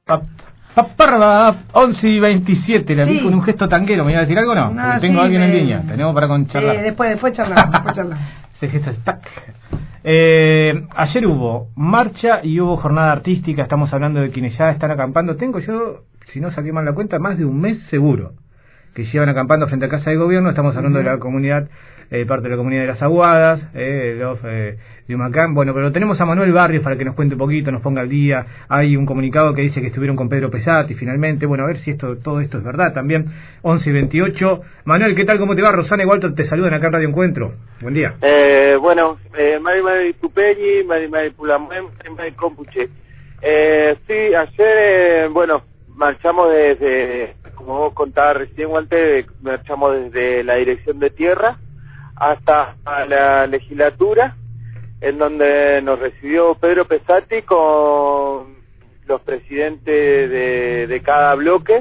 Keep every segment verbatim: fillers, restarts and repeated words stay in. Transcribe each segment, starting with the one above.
Pa, pa, pa, once y veintisiete, la vi Sí. con un gesto tanguero. ¿Me iba a decir algo o no? No, Porque tengo sí, a alguien en me- línea. Tenemos para con charlar. Eh, después, después charlamos, después charlamos. Ese gesto es tac. Eh, ayer hubo marcha y hubo jornada artística. Estamos hablando de quienes ya están acampando. Tengo yo, si no saqué mal la cuenta, más de un mes seguro que llevan acampando frente a Casa de Gobierno. Estamos hablando uh-huh. de la comunidad, eh, parte de la comunidad de las Aguadas, eh, los eh, de Humacán. Bueno, pero tenemos a Manuel Barrios para que nos cuente un poquito, nos ponga al día. Hay un comunicado que dice que estuvieron con Pedro Pesati finalmente. Bueno, a ver si esto todo esto es verdad también. once y veintiocho. Manuel, ¿qué tal? ¿Cómo te va? Rosana y Walter te saludan acá en Radio Encuentro. Buen día. Eh, bueno, eh, Mari Mari Tupeñi, Mari Mari Pulamuen, Mari Mari Compuche. Eh, sí, ayer, eh, bueno, marchamos desde, como vos contabas recién, Walter, marchamos desde la Dirección de Tierra hasta la legislatura, en donde nos recibió Pedro Pesati con los presidentes de, de cada bloque,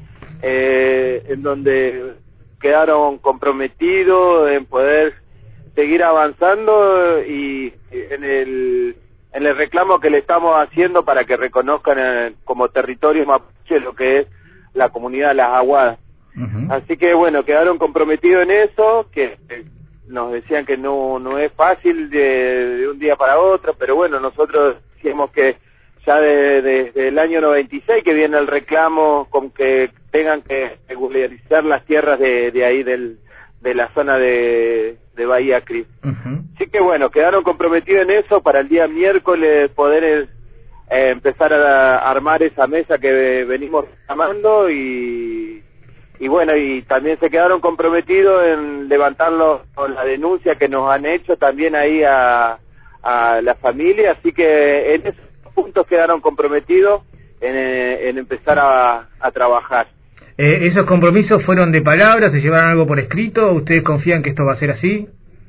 eh, en donde quedaron comprometidos en poder seguir avanzando y en el en el reclamo que le estamos haciendo para que reconozcan eh, como territorio mapuche lo que es la comunidad de las Aguadas. Uh-huh. Así que bueno, quedaron comprometidos en eso, que eh, nos decían que no no es fácil de, de un día para otro, pero bueno, nosotros decíamos que ya desde de, de el año noventa y seis que viene el reclamo con que tengan que regularizar las tierras de, de ahí del de la zona de, de Bahía Cris. Uh-huh. Así que bueno, quedaron comprometidos en eso para el día miércoles poder eh, empezar a armar esa mesa que venimos llamando y y bueno, y también se quedaron comprometidos en levantarlo con la denuncia que nos han hecho también ahí a, a la familia, así que en esos puntos quedaron comprometidos en, en empezar a, a trabajar. Eh, ¿Esos compromisos fueron de palabras? ¿Se llevaron algo por escrito? ¿Ustedes confían que esto va a ser así?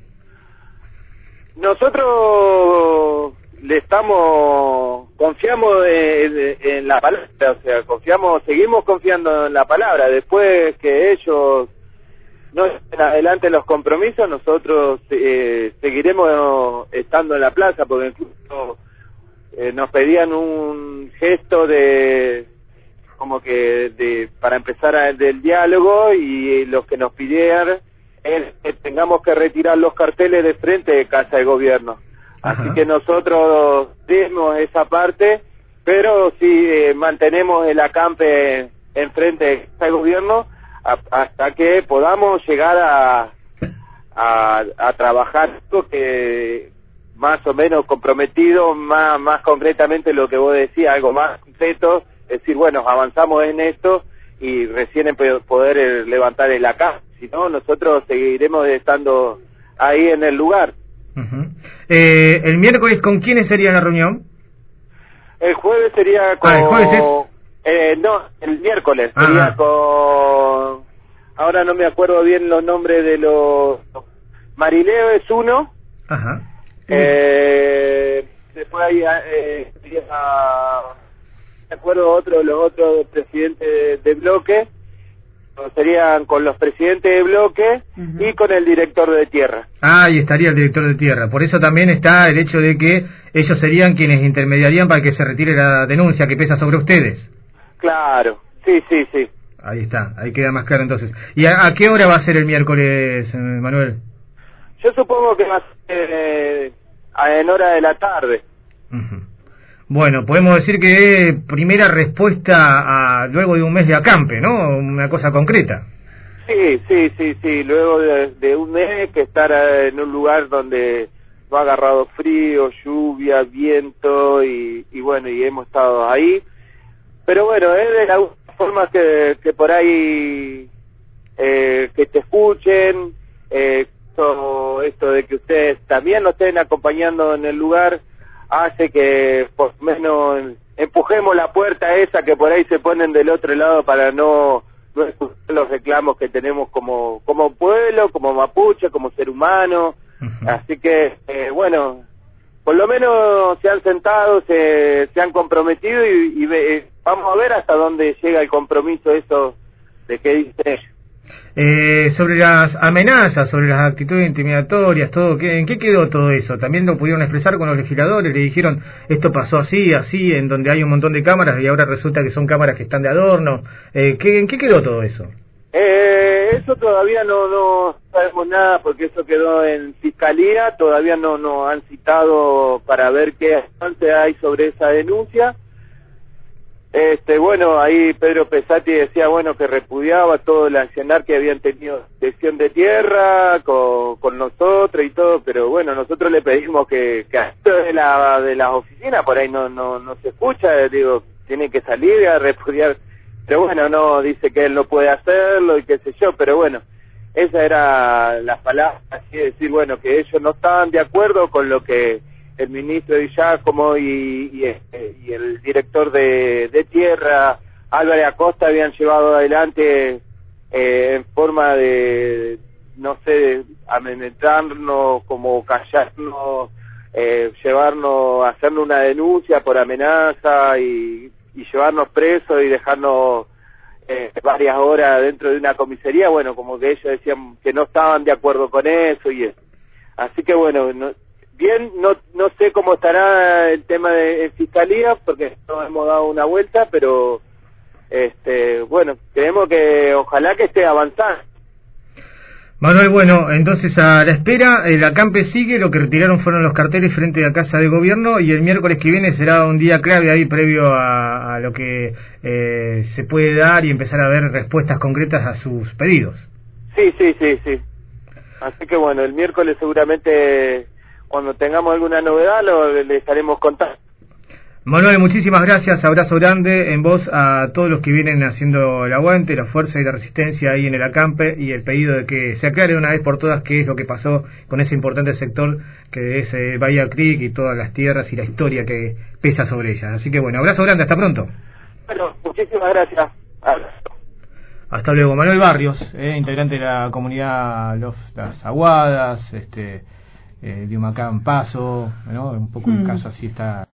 Nosotros le estamos, confiamos en, en, en la palabra, o sea, confiamos, seguimos confiando en la palabra. Después que ellos no estén adelante los compromisos, nosotros eh, seguiremos estando en la plaza, porque incluso eh, nos pedían un gesto de como que de para empezar a, del diálogo, y los que nos pidieron es que tengamos que retirar los carteles de frente de Casa de Gobierno. Ajá. Así que nosotros dimos esa parte, pero sí eh, mantenemos el acampe enfrente de Casa de Gobierno a, hasta que podamos llegar a, a, a trabajar, que más o menos comprometido, más, más concretamente lo que vos decías, algo más concreto. Es decir, bueno, avanzamos en esto y recién en poder levantar el acá. Si no, nosotros seguiremos estando ahí en el lugar. Uh-huh. Eh, ¿El miércoles con quiénes sería la reunión? El jueves sería con... Ah, ¿el jueves es? Eh, no, el miércoles sería ah. con... Ahora no me acuerdo bien los nombres de los... Marileo es uno. Ajá. Eh, después hay... Eh, sería... de acuerdo otro de los otros presidentes de, de bloque, serían con los presidentes de bloque uh-huh. y con el director de tierra. Ah, y estaría el director de tierra. Por eso también está el hecho de que ellos serían quienes intermediarían para que se retire la denuncia que pesa sobre ustedes. Claro, sí, sí, sí. Ahí está, ahí queda más claro entonces. ¿Y a, a qué hora va a ser el miércoles, Manuel? Yo supongo que va a ser eh, en hora de la tarde. Uh-huh. Bueno, podemos decir que primera respuesta a luego de un mes de acampe, ¿no? Una cosa concreta. Sí, sí, sí, sí. Luego de, de un mes que estar en un lugar donde no ha agarrado frío, lluvia, viento y, y bueno, y hemos estado ahí. Pero bueno, es de la forma que, que por ahí eh, que te escuchen, eh, esto, esto de que ustedes también nos estén acompañando en el lugar, hace que por lo menos empujemos la puerta esa que por ahí se ponen del otro lado para no, no escuchar los reclamos que tenemos como como pueblo, como mapuche, como ser humano. Uh-huh. Así que, eh, bueno, por lo menos se han sentado, se, se han comprometido y, y ve, vamos a ver hasta dónde llega el compromiso eso de que dice. Eh, sobre las amenazas, sobre las actitudes intimidatorias, todo, ¿qué, ¿en qué quedó todo eso? ¿También lo pudieron expresar con los legisladores? ¿Le dijeron esto pasó así, así, en donde hay un montón de cámaras y ahora resulta que son cámaras que están de adorno? Eh, ¿qué, ¿En qué quedó todo eso? Eh, eso todavía no, no sabemos nada porque eso quedó en fiscalía, todavía no, no han citado para ver qué avance hay sobre esa denuncia. Este, bueno, ahí Pedro Pesati decía, bueno, que repudiaba todo el accionar que habían tenido cesión de tierra con, con nosotros y todo, pero bueno, nosotros le pedimos que, que a esto de la de las oficinas por ahí no no no se escucha, digo, tiene que salir a repudiar, pero bueno, no, dice que él no puede hacerlo y qué sé yo, pero bueno, esa era la palabra, así de decir, bueno, que ellos no estaban de acuerdo con lo que el ministro de Giacomo y, y, y el director de, de tierra, Álvarez Acosta, habían llevado adelante eh, en forma de, no sé, amedrentarnos, como callarnos, eh, llevarnos, hacernos una denuncia por amenaza y, y llevarnos presos y dejarnos eh, varias horas dentro de una comisaría. Bueno, como que ellos decían que no estaban de acuerdo con eso y eso. Así que bueno, no, bien, no no sé cómo estará el tema de en fiscalía, porque no hemos dado una vuelta, pero este bueno, creemos que ojalá que esté avanzando. Manuel, bueno, entonces a la espera, el acampe sigue, lo que retiraron fueron los carteles frente a la Casa de Gobierno y el miércoles que viene será un día clave ahí previo a, a lo que eh, se puede dar y empezar a ver respuestas concretas a sus pedidos. Sí, sí, sí, sí. Así que bueno, el miércoles seguramente cuando tengamos alguna novedad lo le estaremos contando. Manuel, muchísimas gracias, abrazo grande en voz a todos los que vienen haciendo el aguante, la fuerza y la resistencia ahí en el acampe y el pedido de que se aclare una vez por todas qué es lo que pasó con ese importante sector que es eh, Bahía Creek y todas las tierras y la historia que pesa sobre ellas. Así que bueno, abrazo grande, hasta pronto. Bueno, muchísimas gracias. Abrazo. Hasta luego. Manuel Barrios, eh, integrante de la comunidad Los, Las Aguadas, este, eh, de Humacán Paso, ¿no? Un poco el mm. caso así está.